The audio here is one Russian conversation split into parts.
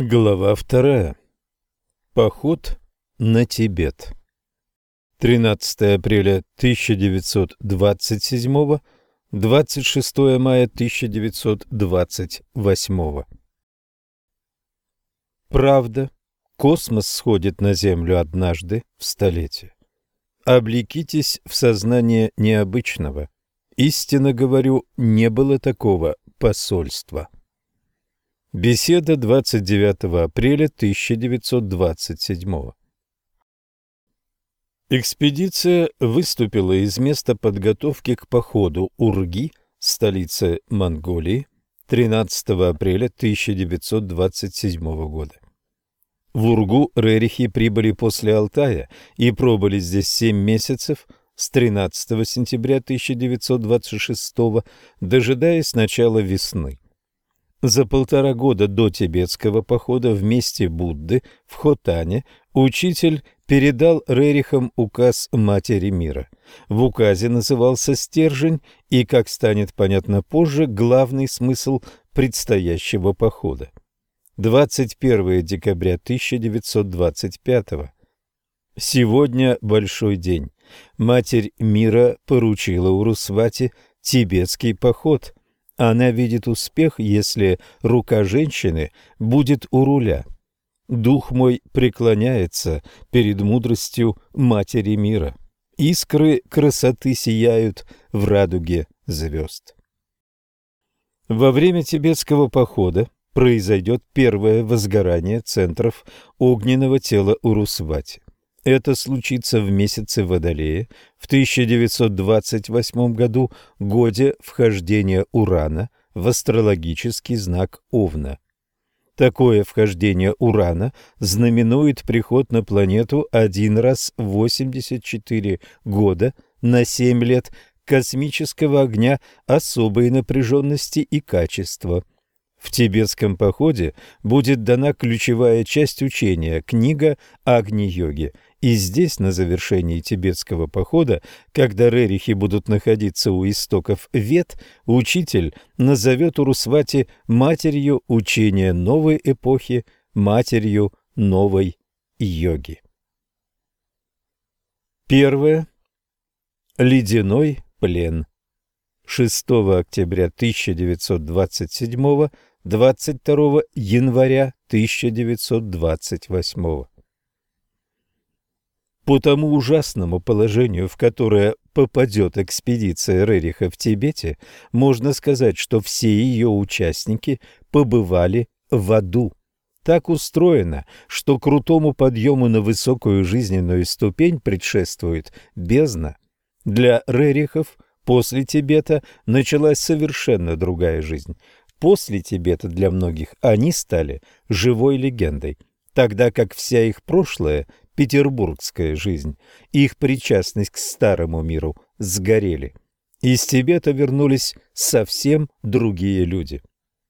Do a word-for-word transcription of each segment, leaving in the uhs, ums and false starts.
Глава вторая. Поход на Тибет. тринадцатое апреля тысяча девятьсот двадцать седьмого, двадцать шестое мая тысяча девятьсот двадцать восьмого. Правда, космос сходит на Землю однажды в столетие. Облекитесь в сознание необычного. Истинно говорю, не было такого посольства. Беседа двадцать девятого апреля тысяча девятьсот двадцать седьмого. Экспедиция выступила из места подготовки к походу Урги, столицы Монголии, тринадцатого апреля тысяча девятьсот двадцать седьмого года. В Ургу рерихи прибыли после Алтая и пробыли здесь семь месяцев с тринадцатого сентября тысяча девятьсот двадцать шестого, дожидаясь начала весны. За полтора года до тибетского похода в месте Будды в Хотане учитель передал рерихам указ Матери Мира. В указе назывался стержень и, как станет понятно позже, главный смысл предстоящего похода. двадцать первого декабря тысяча девятьсот двадцать пятого. Сегодня большой день. Матерь Мира поручила Урусвати тибетский поход. Она видит успех, если рука женщины будет у руля. Дух мой преклоняется перед мудростью Матери Мира. Искры красоты сияют в радуге звезд. Во время тибетского похода произойдет первое возгорание центров огненного тела Урусвати. Это случится в месяце Водолея в тысяча девятьсот двадцать восьмом году, годе вхождения Урана в астрологический знак Овна. Такое вхождение Урана знаменует приход на планету один раз в восемьдесят четыре года на семь лет космического огня особой напряженности и качества. В тибетском походе будет дана ключевая часть учения – книга Агни-йоги. И здесь, на завершении тибетского похода, когда рерихи будут находиться у истоков Вед, учитель назовет Урусвати матерью учения новой эпохи, матерью новой йоги. Первое. Ледяной плен. шестого октября тысяча девятьсот двадцать седьмого, двадцать второго января тысяча девятьсот двадцать восьмого. По тому ужасному положению, в которое попадет экспедиция Рериха в Тибете, можно сказать, что все ее участники побывали в аду. Так устроено, что крутому подъему на высокую жизненную ступень предшествует бездна. Для рерихов после Тибета началась совершенно другая жизнь. После Тибета для многих они стали живой легендой, тогда как вся их прошлая петербургская жизнь, их причастность к старому миру сгорели. Из Тибета вернулись совсем другие люди.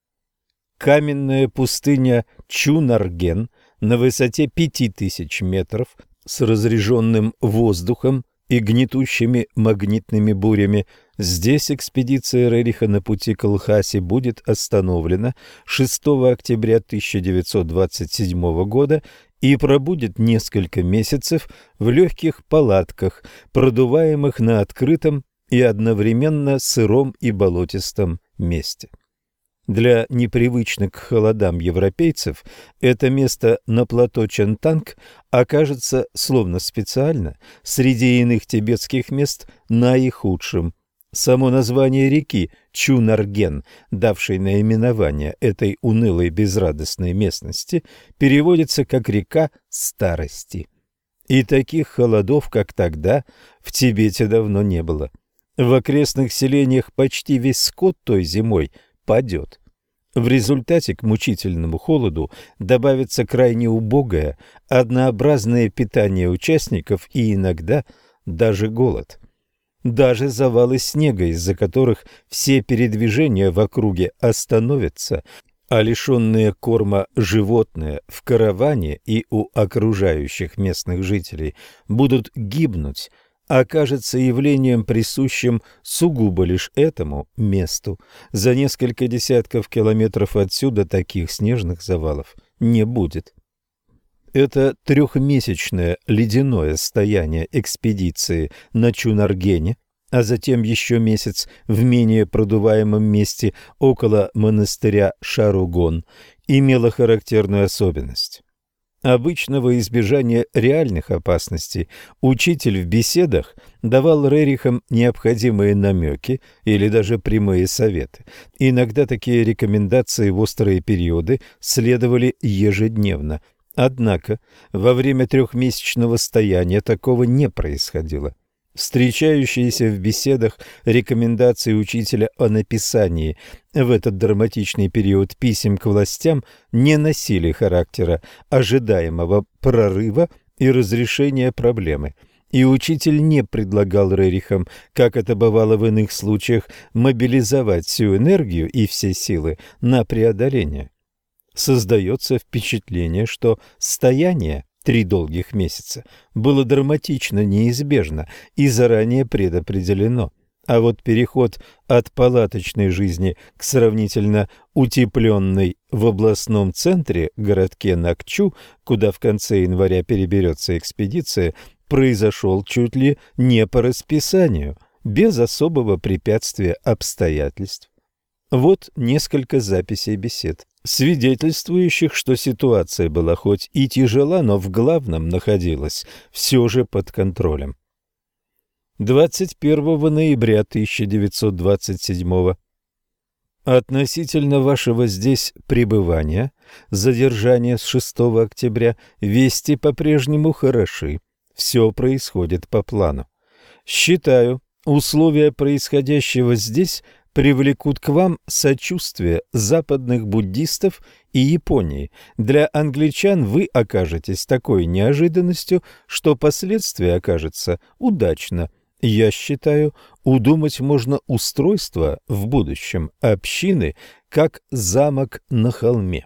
Каменная пустыня Чунарген на высоте пяти тысяч метров с разреженным воздухом и гнетущими магнитными бурями. Здесь экспедиция Рериха на пути к Лхасе будет остановлена шестого октября тысяча девятьсот двадцать седьмого года и пробудет несколько месяцев в легких палатках, продуваемых на открытом и одновременно сыром и болотистом месте. Для непривычных к холодам европейцев это место на плато Чентанг окажется, словно специально, среди иных тибетских мест наихудшим. Само название реки Чунарген, давшей наименование этой унылой безрадостной местности, переводится как «река старости». И таких холодов, как тогда, в Тибете давно не было. В окрестных селениях почти весь скот той зимой падет. В результате к мучительному холоду добавится крайне убогое, однообразное питание участников и иногда даже голод. Даже завалы снега, из-за которых все передвижения в округе остановятся, а лишенные корма животные в караване и у окружающих местных жителей будут гибнуть, окажется явлением, присущим сугубо лишь этому месту. За несколько десятков километров отсюда таких снежных завалов не будет. Это трехмесячное ледяное стояние экспедиции на Чунаргене, а затем еще месяц в менее продуваемом месте около монастыря Шаругон, имело характерную особенность. Обычно во избежание реальных опасностей учитель в беседах давал рерихам необходимые намеки или даже прямые советы. Иногда такие рекомендации в острые периоды следовали ежедневно. Однако во время трехмесячного стояния такого не происходило. Встречающиеся в беседах рекомендации учителя о написании в этот драматичный период писем к властям не носили характера ожидаемого прорыва и разрешения проблемы, и учитель не предлагал рерихам, как это бывало в иных случаях, мобилизовать всю энергию и все силы на преодоление. Создается впечатление, что стояние три долгих месяца было драматично неизбежно и заранее предопределено, а вот переход от палаточной жизни к сравнительно утепленной в областном центре городке Накчу, куда в конце января переберется экспедиция, произошел чуть ли не по расписанию, без особого препятствия обстоятельств. Вот несколько записей бесед, свидетельствующих, что ситуация была хоть и тяжела, но в главном находилась все же под контролем. двадцать первого ноября тысяча девятьсот двадцать седьмого. Относительно вашего здесь пребывания, задержания с шестого октября, вести по-прежнему хороши. Все происходит по плану. Считаю, условия происходящего здесь привлекут к вам сочувствие западных буддистов и Японии. Для англичан вы окажетесь такой неожиданностью, что последствия окажется удачно. Я считаю, удумать можно устройство в будущем общины, как замок на холме.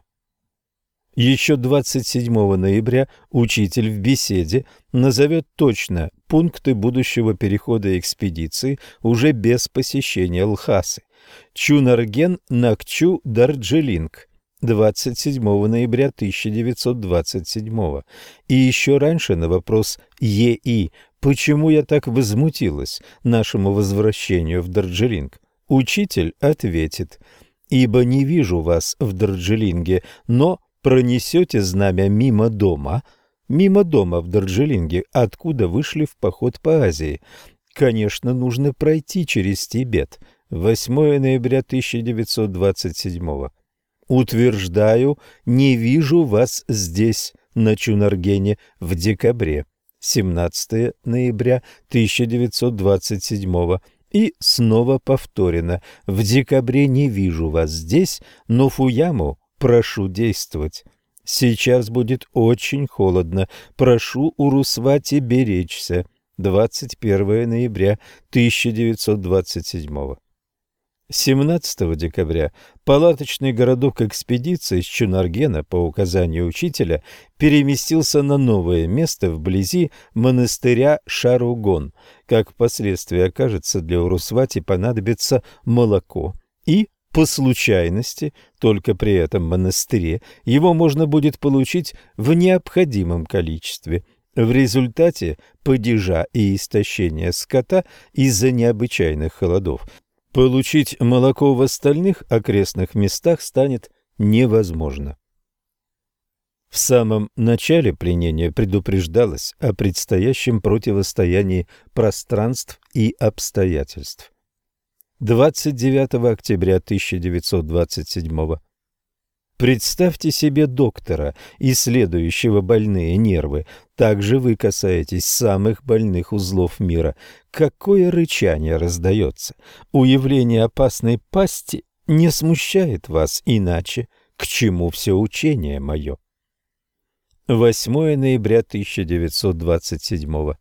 Еще двадцать седьмого ноября учитель в беседе назовет точно пункты будущего перехода экспедиции уже без посещения Лхасы. Чунарген, Накчу, Дарджилинг. двадцать седьмого ноября тысяча девятьсот двадцать седьмого. И еще раньше на вопрос Е.И. «Почему я так возмутилась нашему возвращению в Дарджилинг?» Учитель ответит: «Ибо не вижу вас в Дарджилинге, но пронесете знамя мимо дома, мимо дома в Дарджилинге, откуда вышли в поход по Азии. Конечно, нужно пройти через Тибет». восьмого ноября тысяча девятьсот двадцать седьмого. «Утверждаю, не вижу вас здесь, на Чунаргене, в декабре». семнадцатого ноября тысяча девятьсот двадцать седьмого. И снова повторено: «В декабре не вижу вас здесь, но Фуяму прошу действовать. Сейчас будет очень холодно. Прошу Урусвати беречься». двадцать первого ноября тысяча девятьсот двадцать седьмого. семнадцатого декабря палаточный городок экспедиции с Чунаргена по указанию учителя переместился на новое место вблизи монастыря Шаругон. Как впоследствии окажется, для Урусвати понадобится молоко, и по случайности, только при этом монастыре, его можно будет получить в необходимом количестве. В результате падежа и истощения скота из-за необычайных холодов получить молоко в остальных окрестных местах станет невозможно. В самом начале пленения предупреждалось о предстоящем противостоянии пространств и обстоятельств. двадцать девятого октября тысяча девятьсот двадцать седьмого. Представьте себе доктора, исследующего больные нервы. Также вы касаетесь самых больных узлов мира. Какое рычание раздается! Уявление опасной пасти не смущает вас иначе. К чему все учение мое? восьмого ноября тысяча девятьсот двадцать седьмого.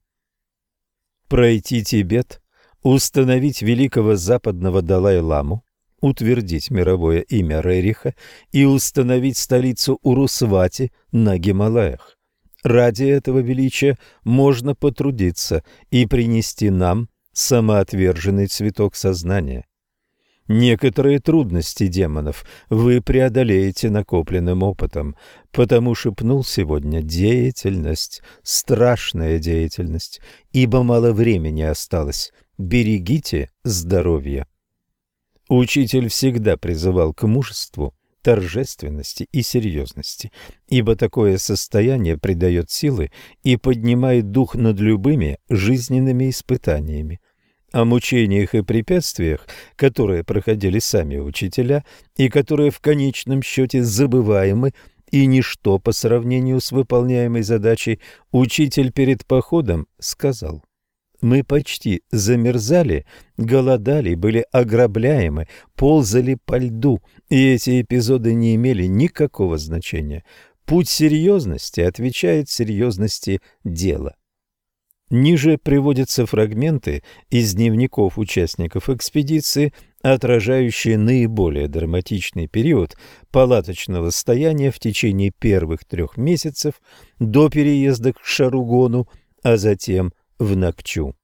Пройти Тибет, установить великого западного Далай-ламу, утвердить мировое имя Рериха и установить столицу Урусвати на Гималаях. Ради этого величия можно потрудиться и принести нам самоотверженный цветок сознания. Некоторые трудности демонов вы преодолеете накопленным опытом, потому шепнул сегодня деятельность, страшная деятельность, ибо мало времени осталось. Берегите здоровье. Учитель всегда призывал к мужеству, торжественности и серьезности, ибо такое состояние придает силы и поднимает дух над любыми жизненными испытаниями. О мучениях и препятствиях, которые проходили сами учителя и которые в конечном счете забываемы и ничто по сравнению с выполняемой задачей, учитель перед походом сказал: «Мы почти замерзали, голодали, были ограбляемы, ползали по льду, и эти эпизоды не имели никакого значения. Путь серьезности отвечает серьезности дела». Ниже приводятся фрагменты из дневников участников экспедиции, отражающие наиболее драматичный период палаточного стояния в течение первых трех месяцев до переезда к Шаругону, а затем в Накчу.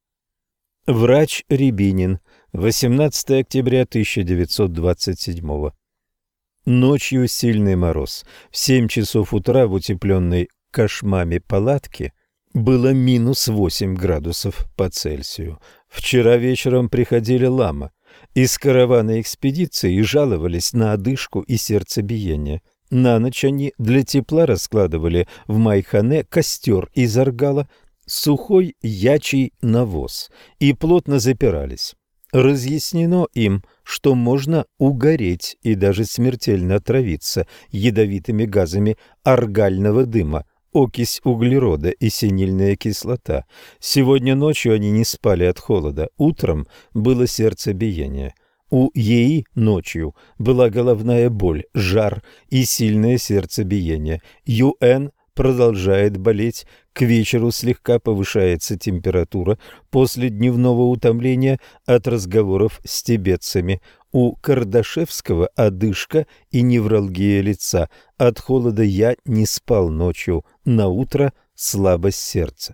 Врач Рябинин, восемнадцатое октября тысяча девятьсот двадцать седьмого. Ночью сильный мороз. В семь часов утра в утепленной кошмами палатке было минус восемь градусов по Цельсию. Вчера вечером приходили лама из каравана экспедиции и жаловались на одышку и сердцебиение. На ночь они для тепла раскладывали в майхане костер из аргала, сухой ячий навоз и плотно запирались. Разъяснено им, что можно угореть и даже смертельно отравиться ядовитыми газами аргального дыма, окись углерода и синильная кислота. Сегодня ночью они не спали от холода, утром было сердцебиение. У Еи ночью была головная боль, жар и сильное сердцебиение. Юэн продолжает болеть, к вечеру слегка повышается температура после дневного утомления от разговоров с тибетцами. У Кардашевского одышка и невралгия лица. От холода я не спал ночью, на утро слабость сердца.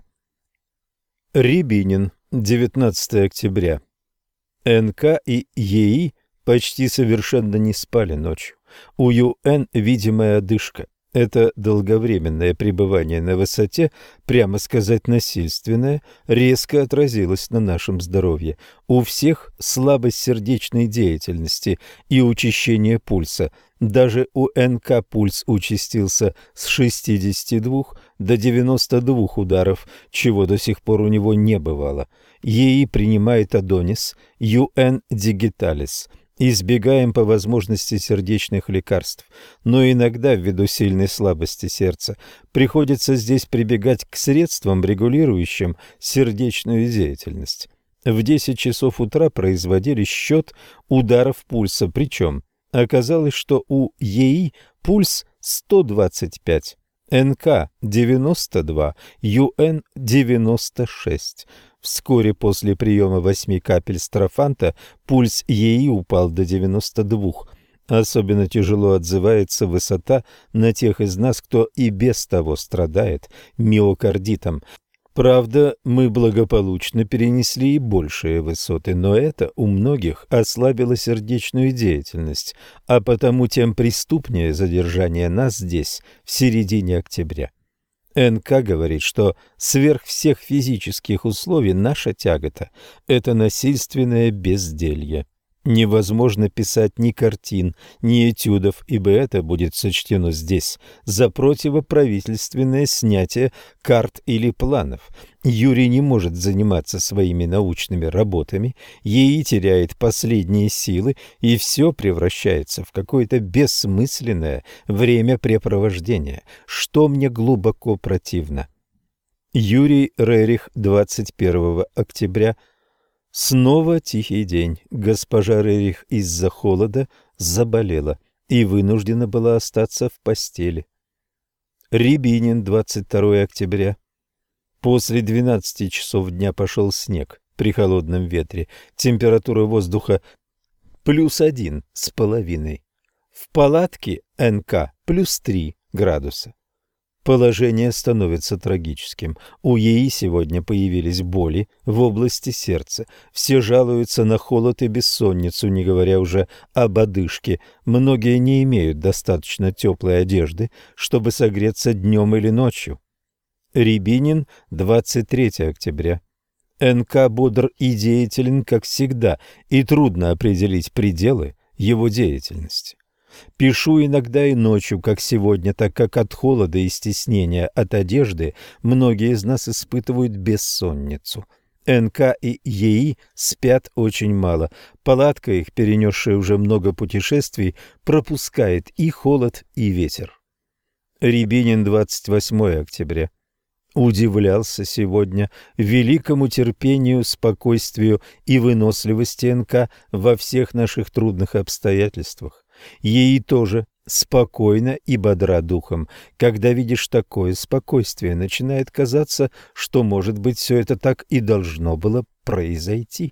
Рябинин, девятнадцатое октября. эн ка и Еи почти совершенно не спали ночью. У Юэн видимая одышка. Это долговременное пребывание на высоте, прямо сказать насильственное, резко отразилось на нашем здоровье. У всех слабость сердечной деятельности и учащение пульса. Даже у эн ка пульс участился с шестидесяти двух до девяноста двух ударов, чего до сих пор у него не бывало. Еи принимает Адонис, Юэн дигиталис. Избегаем по возможности сердечных лекарств, но иногда, ввиду сильной слабости сердца, приходится здесь прибегать к средствам, регулирующим сердечную деятельность. В десять часов утра производили счет ударов пульса, причем оказалось, что у Еи пульс сто двадцать пять, эн ка девяносто два, Юэн девяносто шесть. Вскоре после приема восьми капель строфанта пульс Еи упал до девяноста двух. Особенно тяжело отзывается высота на тех из нас, кто и без того страдает миокардитом. Правда, мы благополучно перенесли и большие высоты, но это у многих ослабило сердечную деятельность, а потому тем преступнее задержание нас здесь в середине октября. эн ка говорит, что сверх всех физических условий наша тягота – это насильственное безделье. Невозможно писать ни картин, ни этюдов, ибо это будет сочтено здесь за противоправительственное снятие карт или планов. Юрий не может заниматься своими научными работами, Еи теряет последние силы, и все превращается в какое-то бессмысленное времяпрепровождение, что мне глубоко противно. Юрий Рерих, двадцать первого октября. Снова тихий день. Госпожа Рерих из-за холода заболела и вынуждена была остаться в постели. Рябинин, двадцать второе октября. После двенадцати часов дня пошел снег при холодном ветре. Температура воздуха плюс один с половиной. В палатке эн ка плюс три градуса. Положение становится трагическим. У ЕИ сегодня появились боли в области сердца. Все жалуются на холод и бессонницу, не говоря уже об одышке. Многие не имеют достаточно теплой одежды, чтобы согреться днем или ночью. Рябинин, двадцать третьего октября. эн ка бодр и деятелен, как всегда, и трудно определить пределы его деятельности. Пишу иногда и ночью, как сегодня, так как от холода и стеснения от одежды многие из нас испытывают бессонницу. эн ка и ЕИ спят очень мало. Палатка их, перенесшая уже много путешествий, пропускает и холод, и ветер. Рябинин, двадцать восьмого октября. Удивлялся сегодня великому терпению, спокойствию и выносливости эн ка во всех наших трудных обстоятельствах. Ей тоже спокойно и бодра духом. Когда видишь такое спокойствие, начинает казаться, что, может быть, все это так и должно было произойти.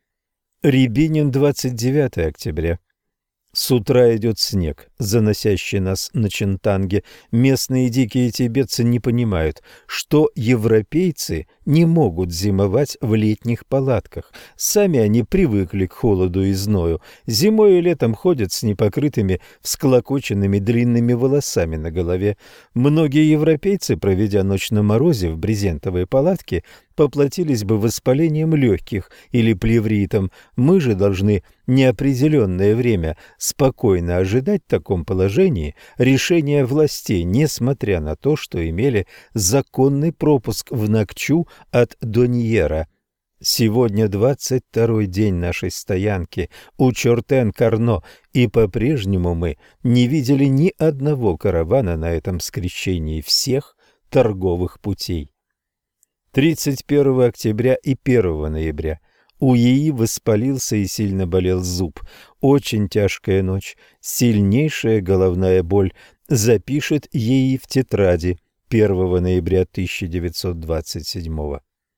Рябинин, двадцать девятого октября. С утра идет снег, заносящий нас на Чинтанге. Местные дикие тибетцы не понимают, что европейцы не могут зимовать в летних палатках. Сами они привыкли к холоду и зною. Зимой и летом ходят с непокрытыми, всклокоченными длинными волосами на голове. Многие европейцы, проведя ночь на морозе в брезентовой палатке, поплатились бы воспалением легких или плевритом. Мы же должны неопределенное время спокойно ожидать в таком положении решения властей, несмотря на то, что имели законный пропуск в Накчу от Доньера. Сегодня двадцать второй день нашей стоянки у Чортен-Карно, и по-прежнему мы не видели ни одного каравана на этом скрещении всех торговых путей. тридцать первого октября и первого ноября. У ЕИ воспалился и сильно болел зуб. Очень тяжкая ночь, сильнейшая головная боль. Запишет ЕИ в тетради первого ноября тысяча девятьсот двадцать седьмого.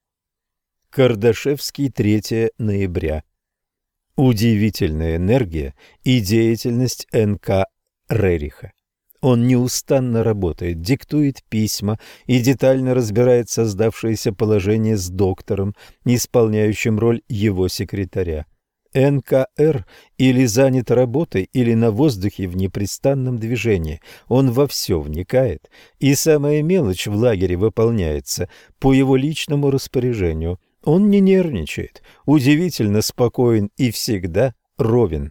Кардашевский, третьего ноября. Удивительная энергия и деятельность эн ка Рериха. Он неустанно работает, диктует письма и детально разбирает создавшееся положение с доктором, исполняющим роль его секретаря. эн ка эр или занят работой, или на воздухе в непрестанном движении. Он во все вникает, и самая мелочь в лагере выполняется по его личному распоряжению. Он не нервничает, удивительно спокоен и всегда ровен.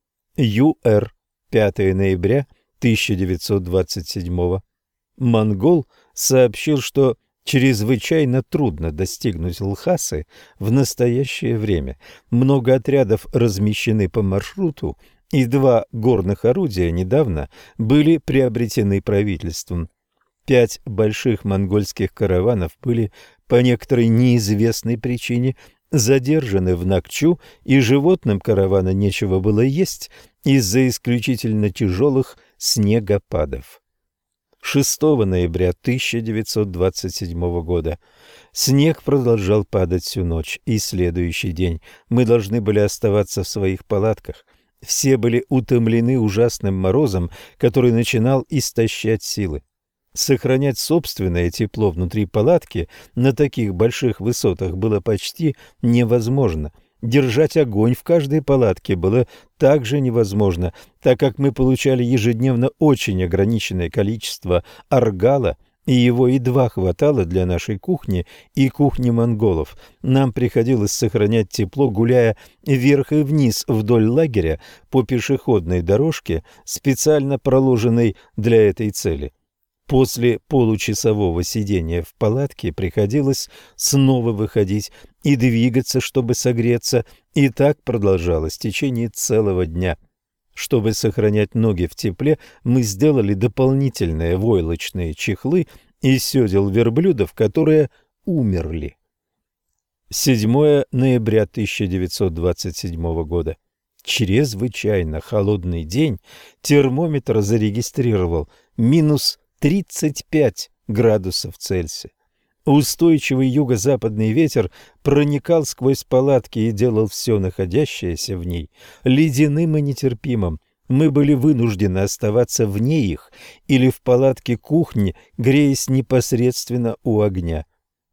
ю эр, пятого ноября тысяча девятьсот двадцать седьмого. Монгол сообщил, что чрезвычайно трудно достигнуть Лхасы в настоящее время. Много отрядов размещены по маршруту, и два горных орудия недавно были приобретены правительством. Пять больших монгольских караванов были по некоторой неизвестной причине задержаны в Накчу, и животным каравана нечего было есть из-за исключительно тяжелых снегопадов. шестого ноября тысяча девятьсот двадцать седьмого года. Снег продолжал падать всю ночь, и следующий день мы должны были оставаться в своих палатках. Все были утомлены ужасным морозом, который начинал истощать силы. Сохранять собственное тепло внутри палатки на таких больших высотах было почти невозможно. Держать огонь в каждой палатке было также невозможно, так как мы получали ежедневно очень ограниченное количество аргала, и его едва хватало для нашей кухни и кухни монголов. Нам приходилось сохранять тепло, гуляя вверх и вниз вдоль лагеря по пешеходной дорожке, специально проложенной для этой цели. После получасового сидения в палатке приходилось снова выходить и двигаться, чтобы согреться, и так продолжалось в течение целого дня. Чтобы сохранять ноги в тепле, мы сделали дополнительные войлочные чехлы из седел верблюдов, которые умерли. седьмого ноября тысяча девятьсот двадцать седьмого года. Чрезвычайно холодный день. Термометр зарегистрировал минус тридцать пять градусов Цельсия. Устойчивый юго-западный ветер проникал сквозь палатки и делал все находящееся в ней ледяным и нетерпимым. мы были вынуждены оставаться вне их или в палатке кухни, греясь непосредственно у огня.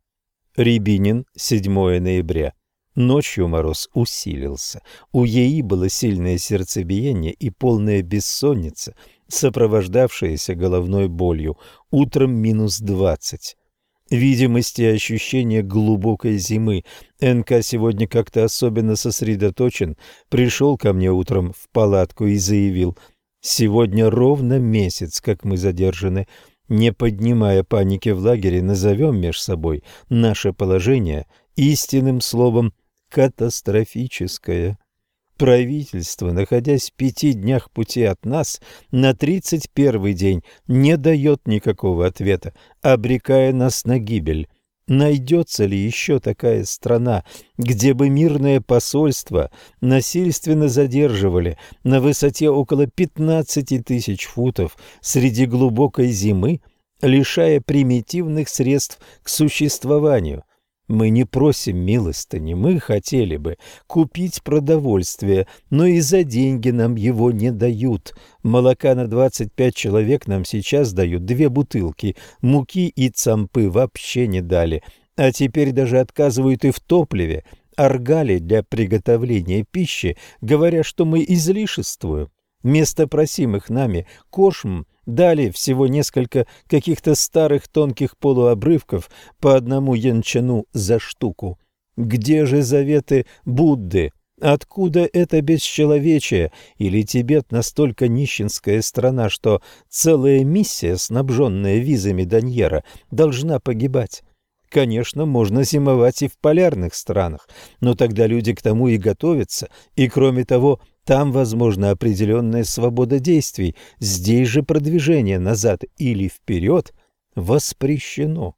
Рябинин, седьмое ноября. Ночью мороз усилился. У ЕИ было сильное сердцебиение и полная бессонница, сопровождавшаяся головной болью. Утром минус двадцать. Видимость и ощущение глубокой зимы. НК сегодня как-то особенно сосредоточен. Пришел ко мне утром в палатку и заявил: «Сегодня ровно месяц, как мы задержаны. Не поднимая паники в лагере, назовем меж собой наше положение истинным словом катастрофическое». Правительство, находясь в пяти днях пути от нас, на тридцать первый день не дает никакого ответа, обрекая нас на гибель. Найдется ли еще такая страна, где бы мирное посольство насильственно задерживали на высоте около пятнадцати тысяч футов среди глубокой зимы, лишая примитивных средств к существованию? Мы не просим милостыни, мы хотели бы купить продовольствие, но и за деньги нам его не дают. Молока на двадцать пять человек нам сейчас дают две бутылки, муки и цампы вообще не дали, а теперь даже отказывают и в топливе, аргале для приготовления пищи, говоря, что мы излишествуем. Вместо просимых нами кошм дали всего несколько каких-то старых тонких полуобрывков по одному янчану за штуку. Где же заветы Будды? Откуда это бесчеловечие? Или Тибет настолько нищенская страна, что целая миссия, снабженная визами Даньера, должна погибать? Конечно, можно зимовать и в полярных странах, но тогда люди к тому и готовятся, и, кроме того, там возможна определенная свобода действий, здесь же продвижение назад или вперед воспрещено.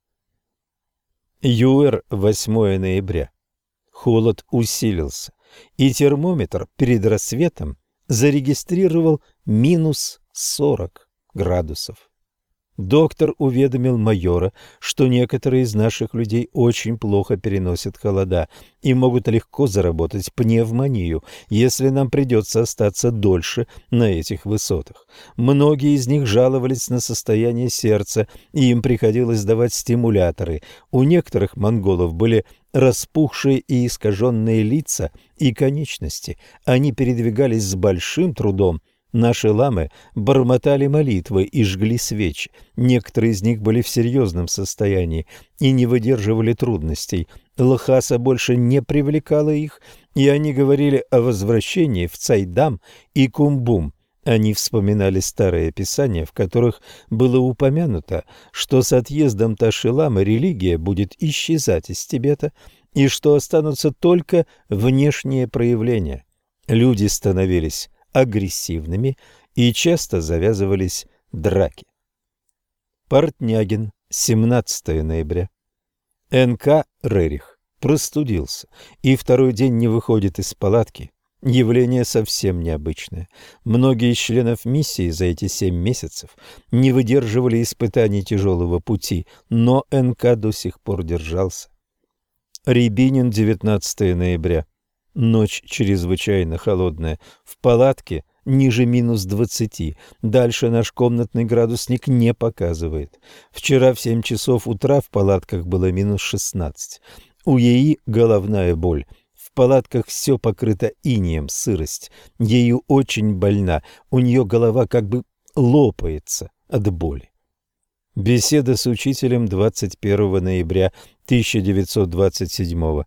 ЮР, восьмое ноября. Холод усилился, и термометр перед рассветом зарегистрировал минус сорок градусов. Доктор уведомил майора, что некоторые из наших людей очень плохо переносят холода и могут легко заработать пневмонию, если нам придется остаться дольше на этих высотах. Многие из них жаловались на состояние сердца, и им приходилось давать стимуляторы. У некоторых монголов были распухшие и искаженные лица и конечности. Они передвигались с большим трудом. Наши ламы бормотали молитвы и жгли свечи. Некоторые из них были в серьезном состоянии и не выдерживали трудностей. Лхаса больше не привлекала их, и они говорили о возвращении в Цайдам и Кумбум. Они вспоминали старые писания, в которых было упомянуто, что с отъездом Таши-ламы религия будет исчезать из Тибета и что останутся только внешние проявления. Люди становились агрессивными и часто завязывались драки. Портнягин, семнадцатое ноября. НК Рерих простудился и второй день не выходит из палатки. Явление совсем необычное. Многие из членов миссии за эти семь месяцев не выдерживали испытаний тяжелого пути, но НК до сих пор держался. Рябинин, девятнадцатое ноября. Ночь чрезвычайно холодная. В палатке ниже минус двадцати. Дальше наш комнатный градусник не показывает. Вчера в семь часов утра в палатках было минус шестнадцать. У ЕИ головная боль. В палатках все покрыто инеем, сырость. Ею очень больна. У нее голова как бы лопается от боли. Беседа с учителем двадцать первого ноября тысяча девятьсот двадцать седьмого.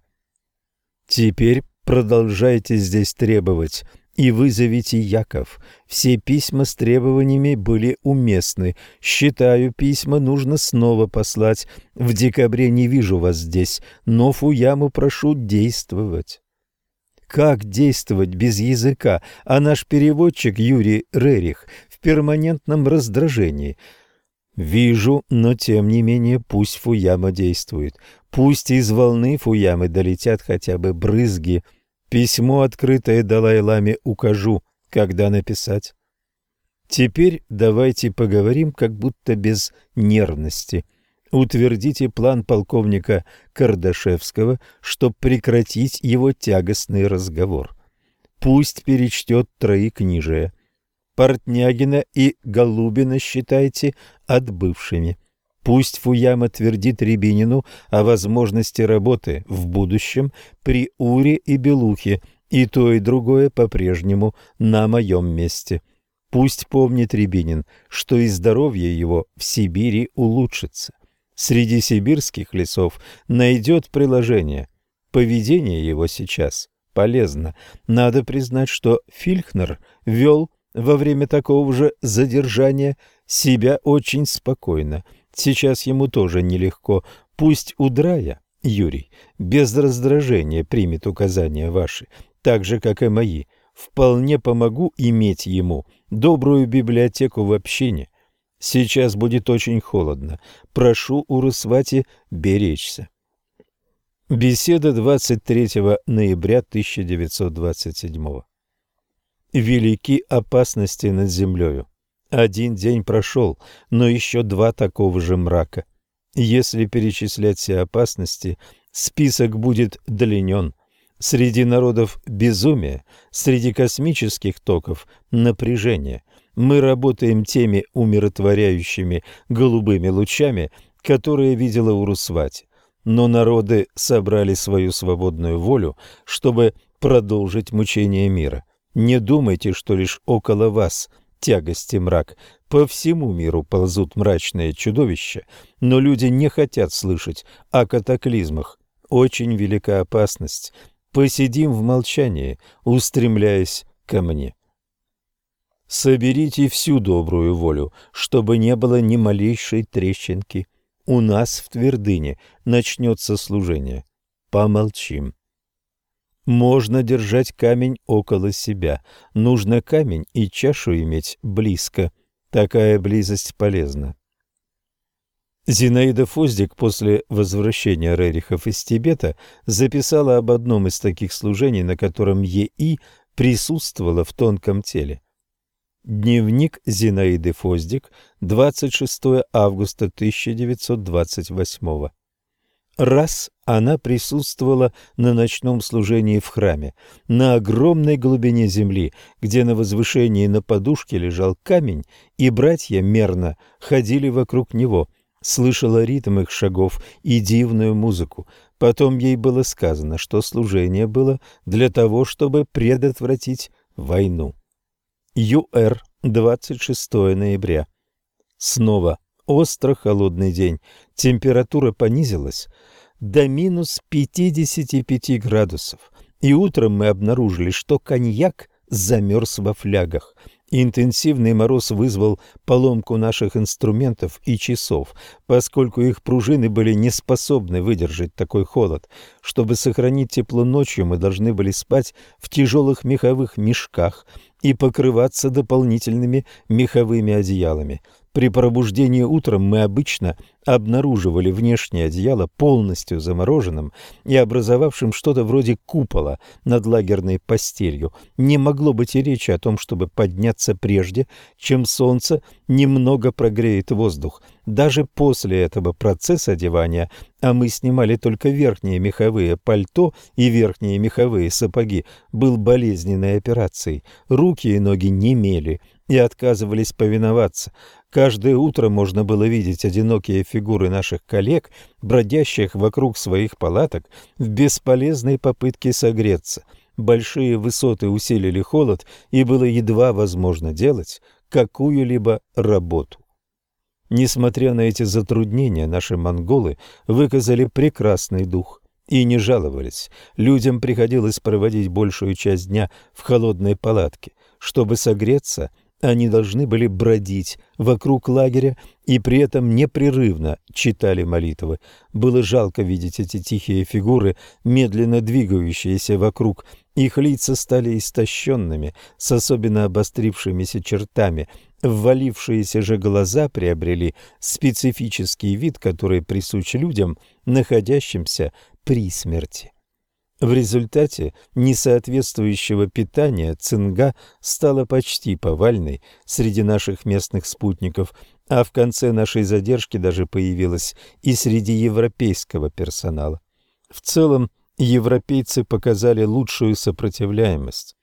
Теперь продолжайте здесь требовать и вызовите Яков. Все письма с требованиями были уместны. Считаю, письма нужно снова послать. В декабре не вижу вас здесь, но Фуяму прошу действовать. Как действовать без языка, а наш переводчик Юрий Рерих в перманентном раздражении? Вижу, но тем не менее пусть Фуяма действует. Пусть из волны Фуямы долетят хотя бы брызги. Письмо, открытое Далай-ламе, укажу, когда написать. Теперь давайте поговорим как будто без нервности. Утвердите план полковника Кардашевского, чтобы прекратить его тягостный разговор. Пусть перечтет троекнижие. Портнягина и Голубина считайте отбывшими. Пусть Фуяма твердит Рябинину о возможности работы в будущем при Уре и Белухе, и то и другое по-прежнему на моем месте. Пусть помнит Рябинин, что и здоровье его в Сибири улучшится. Среди сибирских лесов найдет приложение. Поведение его сейчас полезно. Надо признать, что Фильхнер вел во время такого же задержания себя очень спокойно. Сейчас ему тоже нелегко. Пусть Удрая, Юрий, без раздражения примет указания ваши, так же, как и мои. Вполне помогу иметь ему добрую библиотеку в общине. Сейчас будет очень холодно. Прошу Урусвати беречься. Беседа двадцать третьего ноября тысяча девятьсот двадцать седьмого. Велики опасности над землею. Один день прошел, но еще два такого же мрака. Если перечислять все опасности, список будет длинен. Среди народов безумие, среди космических токов напряжение. Мы работаем теми умиротворяющими голубыми лучами, которые видела Урусвати. Но народы собрали свою свободную волю, чтобы продолжить мучение мира. Не думайте, что лишь около вас тягость и мрак. По всему миру ползут мрачные чудовища, но люди не хотят слышать о катаклизмах. Очень велика опасность. Посидим в молчании, устремляясь ко мне. Соберите всю добрую волю, чтобы не было ни малейшей трещинки. У нас в твердыне начнется служение. Помолчим. Можно держать камень около себя. Нужно камень и чашу иметь близко. Такая близость полезна. Зинаида Фоздик после возвращения Рерихов из Тибета записала об одном из таких служений, на котором Е.И. присутствовала в тонком теле. Дневник Зинаиды Фоздик, двадцать шестого августа тысяча девятьсот двадцать восьмого. Раз она присутствовала на ночном служении в храме, на огромной глубине земли, где на возвышении на подушке лежал камень, и братья мерно ходили вокруг него, слышала ритм их шагов и дивную музыку. Потом ей было сказано, что служение было для того, чтобы предотвратить войну. ЮР, двадцать шестого ноября. Снова остро холодный день. Температура понизилась до минус пятидесяти пяти градусов. И утром мы обнаружили, что коньяк замерз во флягах. Интенсивный мороз вызвал поломку наших инструментов и часов, поскольку их пружины были не способны выдержать такой холод. Чтобы сохранить тепло ночью, мы должны были спать в тяжелых меховых мешках и покрываться дополнительными меховыми одеялами. При пробуждении утром мы обычно обнаруживали внешнее одеяло полностью замороженным и образовавшим что-то вроде купола над лагерной постелью. Не могло быть и речи о том, чтобы подняться прежде, чем солнце немного прогреет воздух. Даже после этого процесса одевания, а мы снимали только верхние меховые пальто и верхние меховые сапоги, был болезненной операцией. Руки и ноги немели и отказывались повиноваться. Каждое утро можно было видеть одинокие фигуры наших коллег, бродящих вокруг своих палаток в бесполезной попытке согреться. Большие высоты усилили холод, и было едва возможно делать какую-либо работу. Несмотря на эти затруднения, наши монголы выказали прекрасный дух и не жаловались. Людям приходилось проводить большую часть дня в холодной палатке. Чтобы согреться, они должны были бродить вокруг лагеря и при этом непрерывно читали молитвы. Было жалко видеть эти тихие фигуры, медленно двигающиеся вокруг. Их лица стали истощенными, с особенно обострившимися чертами. Ввалившиеся же глаза приобрели специфический вид, который присущ людям, находящимся при смерти. В результате несоответствующего питания цинга стала почти повальной среди наших местных спутников, а в конце нашей задержки даже появилась и среди европейского персонала. В целом, европейцы показали лучшую сопротивляемость.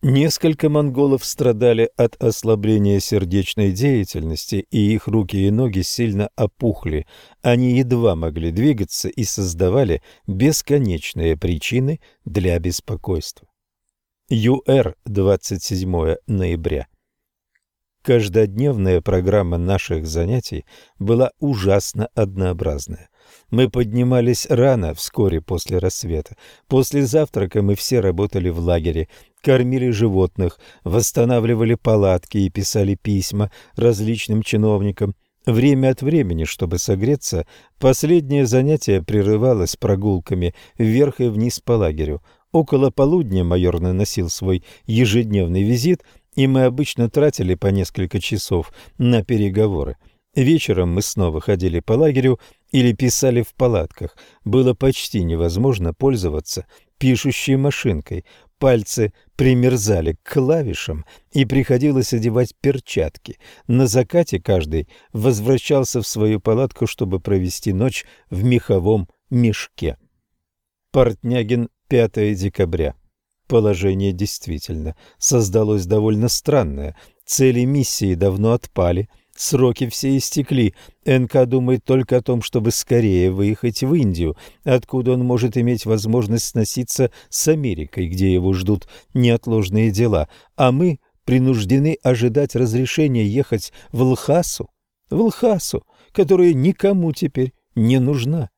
Несколько монголов страдали от ослабления сердечной деятельности, и их руки и ноги сильно опухли. Они едва могли двигаться и создавали бесконечные причины для беспокойства. ЮР, двадцать седьмое ноября. Каждодневная программа наших занятий была ужасно однообразная. Мы поднимались рано, вскоре после рассвета. После завтрака мы все работали в лагере, кормили животных, восстанавливали палатки и писали письма различным чиновникам. Время от времени, чтобы согреться, последнее занятие прерывалось прогулками вверх и вниз по лагерю. Около полудня майор наносил свой ежедневный визит, и мы обычно тратили по несколько часов на переговоры. Вечером мы снова ходили по лагерю или писали в палатках. Было почти невозможно пользоваться пишущей машинкой. Пальцы примерзали к клавишам, и приходилось одевать перчатки. На закате каждый возвращался в свою палатку, чтобы провести ночь в меховом мешке. Портнягин, пятое декабря. Положение действительно создалось довольно странное. Цели миссии давно отпали, сроки все истекли. эн ка думает только о том, чтобы скорее выехать в Индию, откуда он может иметь возможность сноситься с Америкой, где его ждут неотложные дела. А мы принуждены ожидать разрешения ехать в Лхасу, в Лхасу, которая никому теперь не нужна.